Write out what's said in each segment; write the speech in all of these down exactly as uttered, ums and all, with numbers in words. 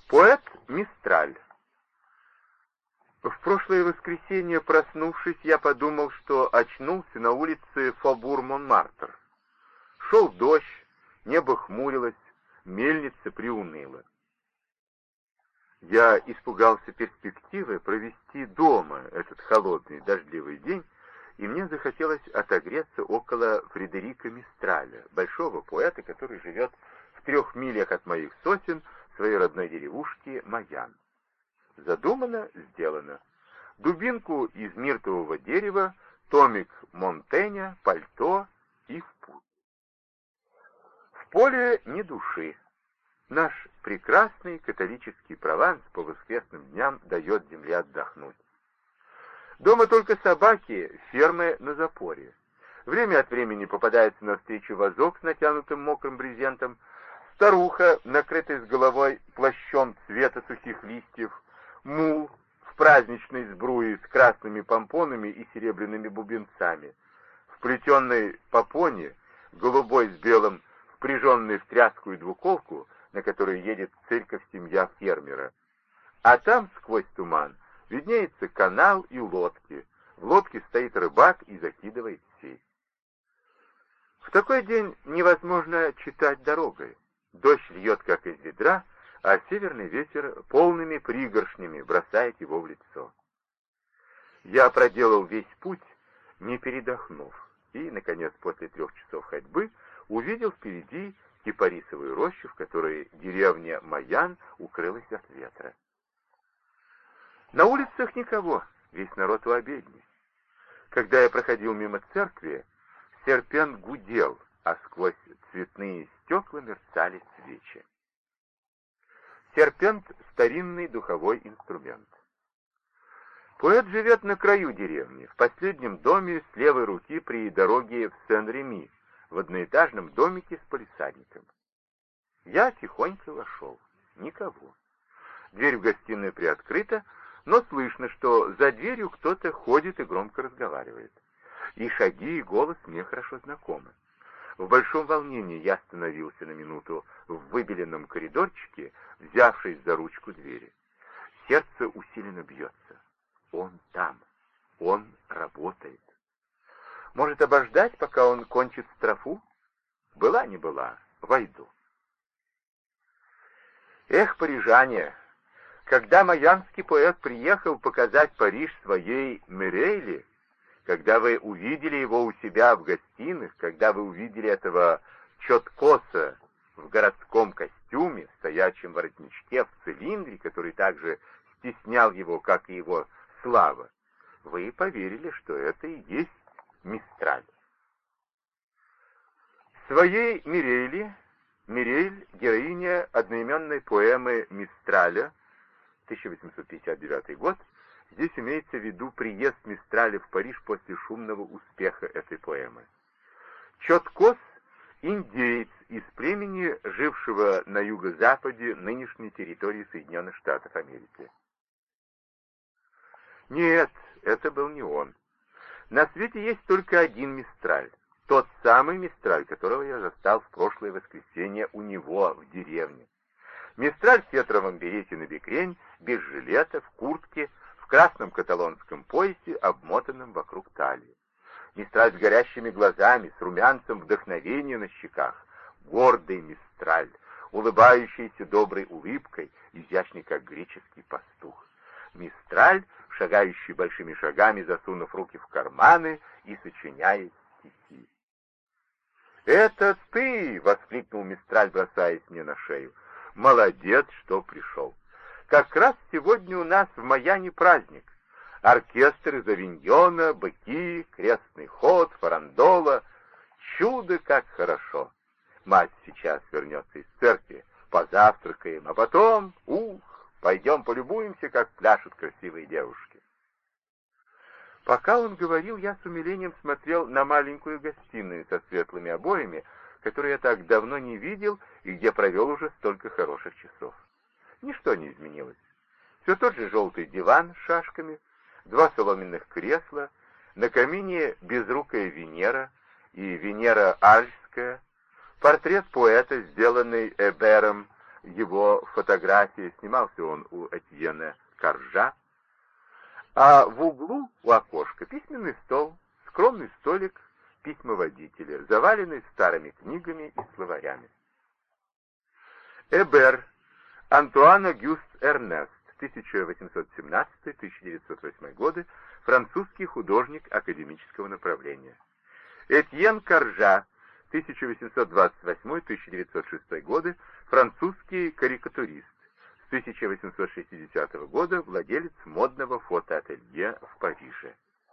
Поэт Мистраль. В прошлое воскресенье, проснувшись, я подумал, что очнулся на улице Фобур-Монмартр. Шел дождь, небо хмурилось, мельница приуныла. Я испугался перспективы провести дома этот холодный дождливый день, и мне захотелось отогреться около Фредерика Мистраля, большого поэта, который живет в трех милях от моих сосен в своей родной деревушке Маян. Задумано, сделано. Дубинку из миртового дерева, томик Монтэня, пальто и в путь. В поле ни души. Наш прекрасный католический Прованс по воскресным дням дает земле отдохнуть. Дома только собаки, фермы на запоре. Время от времени попадается навстречу вазок с натянутым мокрым брезентом, старуха, накрытая с головой плащом цвета сухих листьев, мул в праздничной сбруе с красными помпонами и серебряными бубенцами, в плетеной попоне, голубой с белым, впряженный в тряскую двуколку, на которой едет церковь семья фермера. А там, сквозь туман, виднеется канал и лодки. В лодке стоит рыбак и закидывает сеть. В такой день невозможно читать дорогой. Дождь льет, как из ведра, а северный ветер полными пригоршнями бросает его в лицо. Я проделал весь путь, не передохнув, и, наконец, после трех часов ходьбы увидел впереди кипарисовую рощу, в которой деревня Маян укрылась от ветра. На улицах никого, весь народ у обедни. Когда я проходил мимо церкви, серпент гудел, а сквозь цветные стекла мерцали свечи. Серпент — старинный духовой инструмент. Поэт живет на краю деревни, в последнем доме с левой руки при дороге в Сен-Реми, в одноэтажном домике с палисадником. Я тихонько вошел. Никого. Дверь в гостиную приоткрыта, но слышно, что за дверью кто-то ходит и громко разговаривает. И шаги, и голос мне хорошо знакомы. В большом волнении я остановился на минуту в выбеленном коридорчике, взявшись за ручку двери. Сердце усиленно бьется. Он там. Он работает. Может, обождать, пока он кончит строфу? Была не была, войду. Эх, парижане! Когда майянский поэт приехал показать Париж своей Мирейли, когда вы увидели его у себя в гостиных, когда вы увидели этого Чоткоса в городском костюме, в стоячем воротничке, в цилиндре, который также стеснял его, как и его слава, вы поверили, что это и есть Мистраль. Своей Мирейли, Мирель — героиня одноименной поэмы Мистраля, тысяча восемьсот пятьдесят девятый год, здесь имеется в виду приезд Мистраля в Париж после шумного успеха этой поэмы. Чоткос — индеец из племени, жившего на юго-западе нынешней территории Соединенных Штатов Америки. Нет, это был не он. На свете есть только один Мистраль, тот самый Мистраль, которого я застал в прошлое воскресенье у него в деревне. Мистраль в фетровом берете на бекрень, без жилета, в куртке, в красном каталонском поясе, обмотанном вокруг талии. Мистраль с горящими глазами, с румянцем вдохновения на щеках. Гордый Мистраль, улыбающийся доброй улыбкой, изящный, как греческий пастух. Мистраль, шагающий большими шагами, засунув руки в карманы и сочиняет стихи. «Это ты!» — воскликнул Мистраль, бросаясь мне на шею. «Молодец, что пришел. Как раз сегодня у нас в Маяне праздник. Оркестр из авиньона, быки, крестный ход, фарандола. Чудо, как хорошо! Мать сейчас вернется из церкви, позавтракаем, а потом, ух, пойдем полюбуемся, как пляшут красивые девушки». Пока он говорил, я с умилением смотрел на маленькую гостиную со светлыми обоями, которую я так давно не видел и где провел уже столько хороших часов. Ничто не изменилось. Все тот же желтый диван с шашками, два соломенных кресла, на камине безрукая Венера и Венера Альская, портрет поэта, сделанный Эбером, его фотография, снимался он у Этьена Каржа, а в углу у окошка письменный стол, скромный столик письмоводителя, заваленный старыми книгами и словарями. Эбер, Антуан Огюст Эрнест, тысяча восемьсот семнадцатый — тысяча девятьсот восьмой годы, французский художник академического направления. Этьен Каржа, тысяча восемьсот двадцать восьмой — тысяча девятьсот шестой годы, французский карикатурист, с тысяча восемьсот шестидесятого года владелец модного фотоателье в Париже.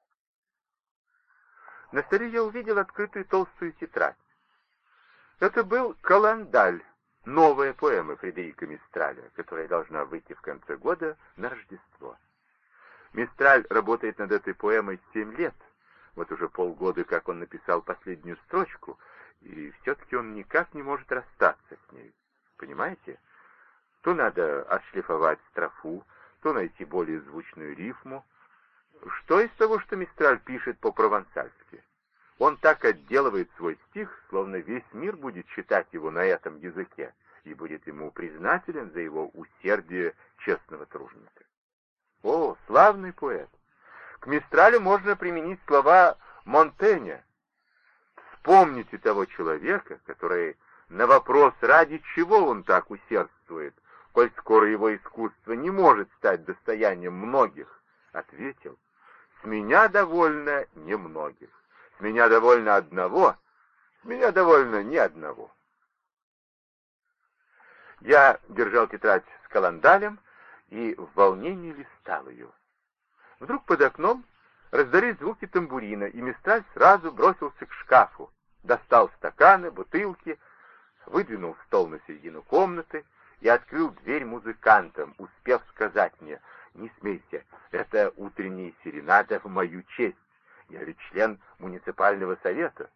На столе я увидел открытую толстую тетрадь. Это был «Каландаль», новая поэма Фредерика Мистраля, которая должна выйти в конце года на Рождество. Мистраль работает над этой поэмой семь лет, вот уже полгода, как он написал последнюю строчку, и все-таки он никак не может расстаться с ней. Понимаете? То надо отшлифовать строфу, то найти более звучную рифму. Что из того, что Мистраль пишет по-провансальски? Он так отделывает свой стих, словно весь мир будет читать его на этом языке и будет ему признателен за его усердие честного труженика. О, славный поэт! К Мистралю можно применить слова Монтэня. Вспомните того человека, который на вопрос, ради чего он так усердствует, коль скоро его искусство не может стать достоянием многих, ответил: «С меня довольно немногих. С меня довольно одного, с меня довольно ни одного». Я держал тетрадь с Каландалем и в волнении листал ее. Вдруг под окном раздались звуки тамбурина, и Мистраль сразу бросился к шкафу, достал стаканы, бутылки, выдвинул стол на середину комнаты и открыл дверь музыкантам, успев сказать мне: «Не смейся, это утренняя серенада в мою честь. Я ведь член муниципального совета».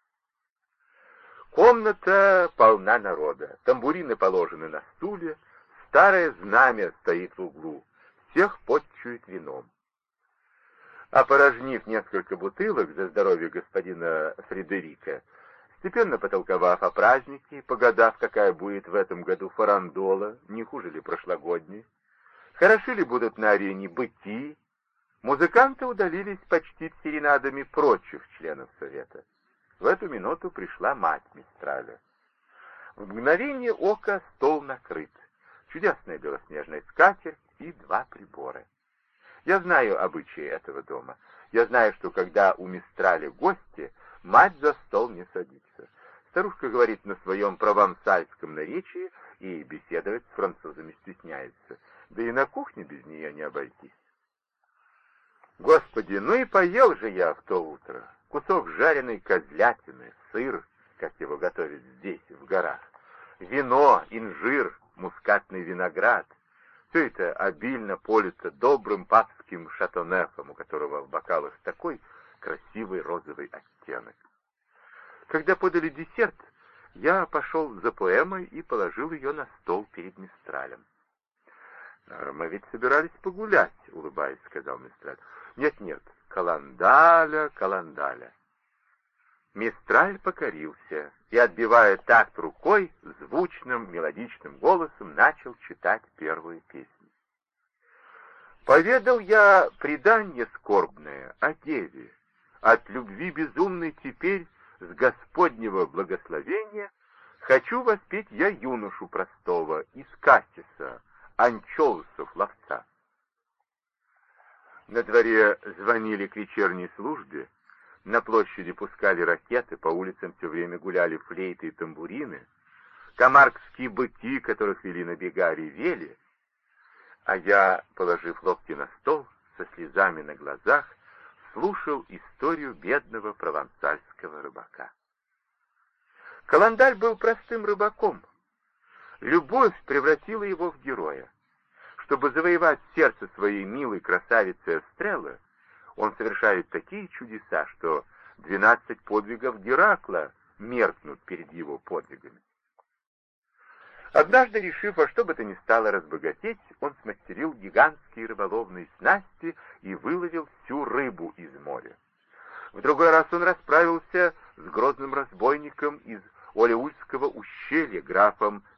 Комната полна народа, тамбурины положены на стуле, старое знамя стоит в углу, всех потчует вином. Опорожнив несколько бутылок за здоровье господина Фредерика, степенно потолковав о празднике, погадав, какая будет в этом году фарандола, не хуже ли прошлогодней, хороши ли будут на арене быки, музыканты удалились почтить серенадами прочих членов совета. В эту минуту пришла мать Мистраля. В мгновение ока стол накрыт. Чудесная белоснежная скатерть и два прибора. Я знаю обычаи этого дома. Я знаю, что когда у Мистраля гости, мать за стол не садится. Старушка говорит на своем провансальском наречии и беседовать с французами стесняется. Да и на кухне без нее не обойтись. Господи, ну и поел же я в то утро. Кусок жареной козлятины, сыр, как его готовят здесь, в горах, вино, инжир, мускатный виноград. Все это обильно полито добрым папским шатонефом, у которого в бокалах такой красивый розовый оттенок. Когда подали десерт, я пошел за поэмой и положил ее на стол перед Мистралем. «Мы ведь собирались погулять», — улыбаясь, сказал Мистраль. «Нет-нет, Каландаля, Каландаля». Мистраль покорился и, отбивая такт рукой, звучным мелодичным голосом начал читать первую песню. «Поведал я предание скорбное о деве, от любви безумной теперь с Господнего благословения хочу воспеть я юношу простого из Кассиса, анчоусов ловца». На дворе звонили к вечерней службе, на площади пускали ракеты, по улицам все время гуляли флейты и тамбурины, камаркские быки, которых вели на бега, ревели, а я, положив локти на стол, со слезами на глазах, слушал историю бедного провансальского рыбака. Каландаль был простым рыбаком. Любовь превратила его в героя. Чтобы завоевать сердце своей милой красавицы Эстреллы, он совершает такие чудеса, что двенадцать подвигов Геракла меркнут перед его подвигами. Однажды, решив во что бы то ни стало разбогатеть, он смастерил гигантские рыболовные снасти и выловил всю рыбу из моря. В другой раз он расправился с грозным разбойником из Олеульского ущелья, графом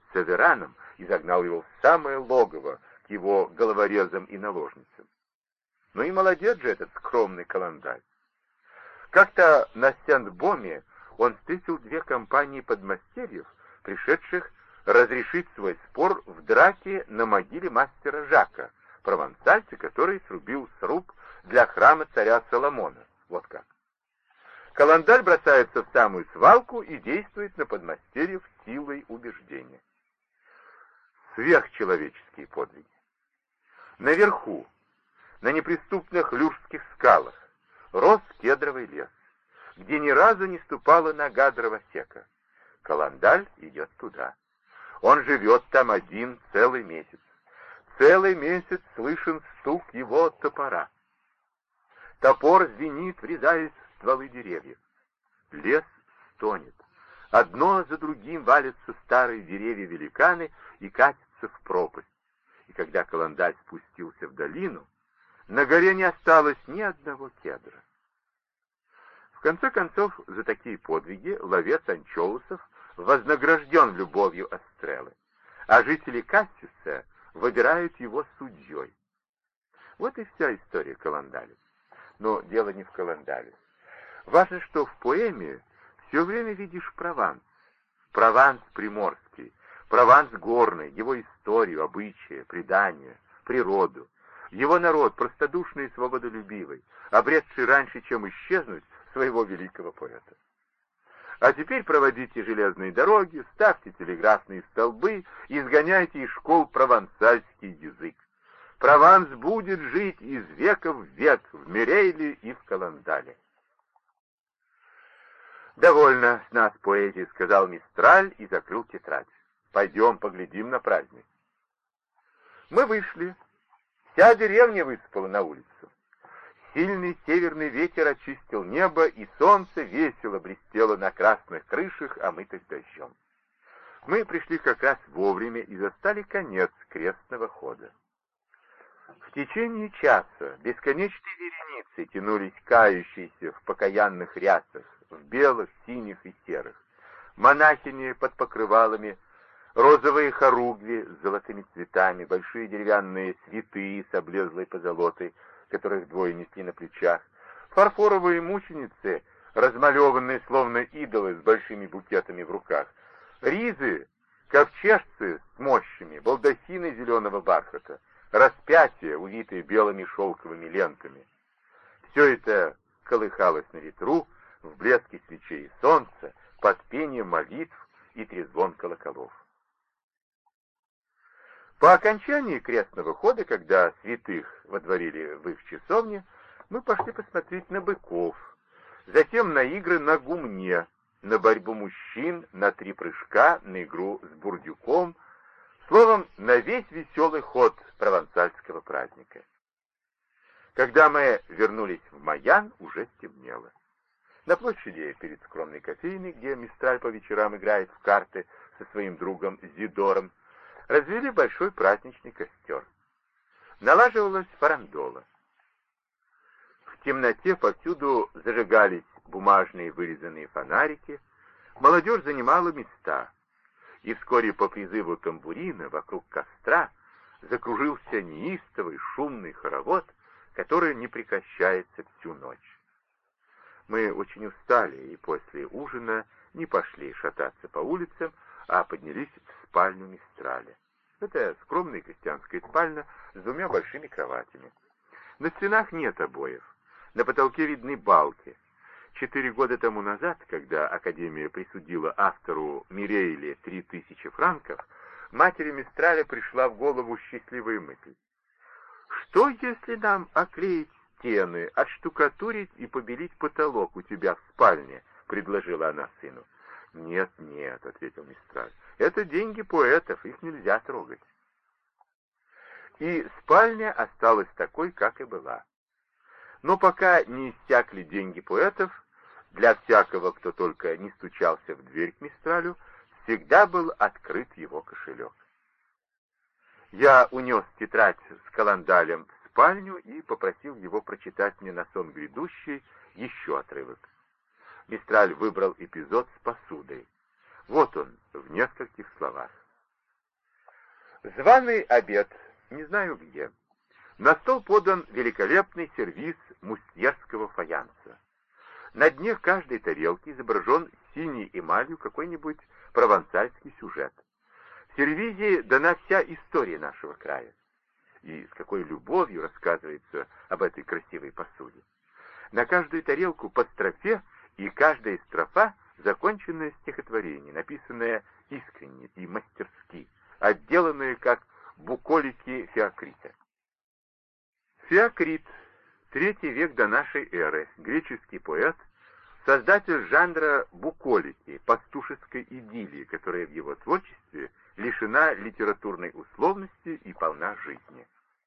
Севераном и загнал его в самое логово к его головорезам и наложницам. Ну и молодец же этот скромный Каландаль. Как-то на Сент-Боме он встретил две компании подмастерьев, пришедших разрешить свой спор в драке на могиле мастера Жака, провансальца, который срубил сруб для храма царя Соломона. Вот как. Каландаль бросается в самую свалку и действует на подмастерьев силой убеждения. Сверхчеловеческие подвиги. Наверху, на неприступных Люрских скалах, рос кедровый лес, где ни разу не ступала нога дровосека. Каландаль идет туда. Он живет там один целый месяц. Целый месяц слышен стук его топора. Топор звенит, врезаясь в стволы деревьев. Лес стонет. Одно за другим валятся старые деревья-великаны и катятся в пропасть. И когда Каландаль спустился в долину, на горе не осталось ни одного кедра. В конце концов, за такие подвиги ловец анчоусов вознагражден любовью Астрелы, а жители Кассиса выбирают его судьей. Вот и вся история Каландаля. Но дело не в Каландале. Важно, что в поэме все время видишь Прованс. Прованс приморский, Прованс горный, его историю, обычаи, предания, природу. Его народ, простодушный и свободолюбивый, обретший раньше, чем исчезнуть, своего великого поэта. А теперь проводите железные дороги, ставьте телеграфные столбы, изгоняйте из школ провансальский язык. Прованс будет жить из века в век в Мирейле и в Каландале. «Довольно с нас поэзии», — сказал Мистраль и закрыл тетрадь. «Пойдем поглядим на праздник». Мы вышли. Вся деревня выспала на улицу. Сильный северный ветер очистил небо, и солнце весело блестело на красных крышах, омытых дождем. Мы пришли как раз вовремя и застали конец крестного хода. В течение часа бесконечной вереницей тянулись кающиеся в покаянных рясах, в белых, синих и серых, монахини под покрывалами, розовые хоругви с золотыми цветами, большие деревянные святые с облезлой позолотой, которых двое несли на плечах, фарфоровые мученицы, размалеванные словно идолы с большими букетами в руках, ризы, ковчежцы с мощами, балдахины зеленого бархата, распятия, увитые белыми шелковыми лентами. Все это колыхалось на ветру, в блеске свечей и солнца, под пение молитв и трезвон колоколов. По окончании крестного хода, когда святых водворили в их часовне, мы пошли посмотреть на быков, затем на игры на гумне, на борьбу мужчин, на три прыжка, на игру с бурдюком, словом, на весь веселый ход провансальского праздника. Когда мы вернулись в Майян, уже стемнело. На площади перед скромной кофейной, где Мистраль по вечерам играет в карты со своим другом Зидором, развели большой праздничный костер. Налаживалась фарандола. В темноте повсюду зажигались бумажные вырезанные фонарики, молодежь занимала места, и вскоре по призыву тамбурина вокруг костра закружился неистовый шумный хоровод, который не прекращается всю ночь. Мы очень устали и после ужина не пошли шататься по улицам, а поднялись в спальню Мистраля. Это скромная крестьянская спальня с двумя большими кроватями. На стенах нет обоев, на потолке видны балки. Четыре года тому назад, когда Академия присудила автору Мирейле три тысячи франков, матери Мистраля пришла в голову счастливая мысль. «Что, если нам оклеить стены, отштукатурить и побелить потолок у тебя в спальне?» — предложила она сыну. «Нет, нет», — ответил Мистраль, — «это деньги поэтов, их нельзя трогать». И спальня осталась такой, как и была. Но пока не иссякли деньги поэтов, для всякого, кто только не стучался в дверь к Мистралю, всегда был открыт его кошелек. Я унес тетрадь с Каландалем в спальню и попросил его прочитать мне на сон грядущий еще отрывок. Мистраль выбрал эпизод с посудой. Вот он, в нескольких словах. Званый обед, не знаю где. На стол подан великолепный сервиз мустьерского фаянса. На дне каждой тарелки изображен синей эмалью какой-нибудь провансальский сюжет. В сервизе дана вся история нашего края. И с какой любовью рассказывается об этой красивой посуде. На каждую тарелку по строфе, и каждая строфа — законченное стихотворение, написанное искренне и мастерски, отделанное как буколики Феокрита. Феокрит, третий век до нашей эры, греческий поэт, создатель жанра буколики, пастушеской идиллии, которая в его творчестве лишена литературной условности и полна жизни.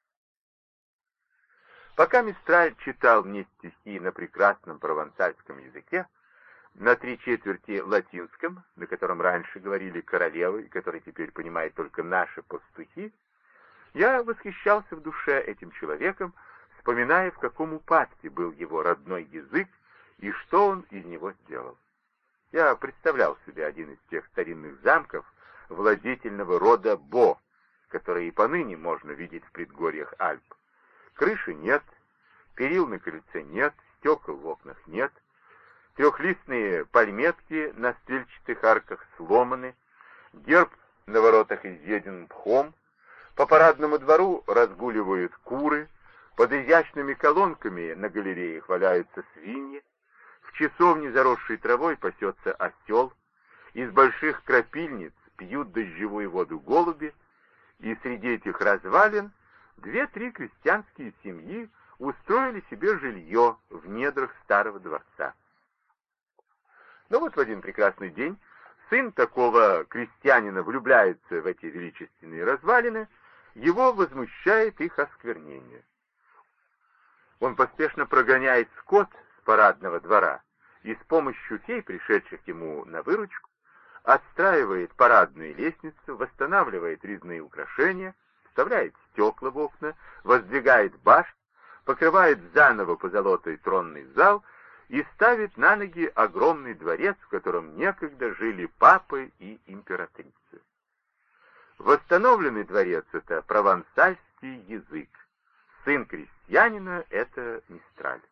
Пока Мистраль читал мне стихи на прекрасном провансальском языке, на три четверти латинском, на котором раньше говорили королевы, и который теперь понимают только наши пастухи, я восхищался в душе этим человеком, вспоминая, в каком упадке был его родной язык и что он из него сделал. Я представлял себе один из тех старинных замков владетельного рода Бо, которые и поныне можно видеть в предгорьях Альп. Крыши нет, перил на крыльце нет, стекол в окнах нет, трехлистные пальметки на стрельчатых арках сломаны, герб на воротах изъеден мхом, по парадному двору разгуливают куры, под изящными колонками на галереях валяются свиньи, в часовне, заросшей травой, пасется осел, из больших крапильниц пьют дождевую воду голуби, и среди этих развалин две-три крестьянские семьи устроили себе жилье в недрах старого дворца. Но вот в один прекрасный день сын такого крестьянина влюбляется в эти величественные развалины, его возмущает их осквернение. Он поспешно прогоняет скот с парадного двора и с помощью фей, пришедших ему на выручку, отстраивает парадную лестницу, восстанавливает резные украшения, вставляет стекла в окна, воздвигает башню, покрывает заново позолотой тронный зал и ставит на ноги огромный дворец, в котором некогда жили папы и императрицы. Восстановленный дворец — это провансальский язык, сын крестьянина — это Мистраль.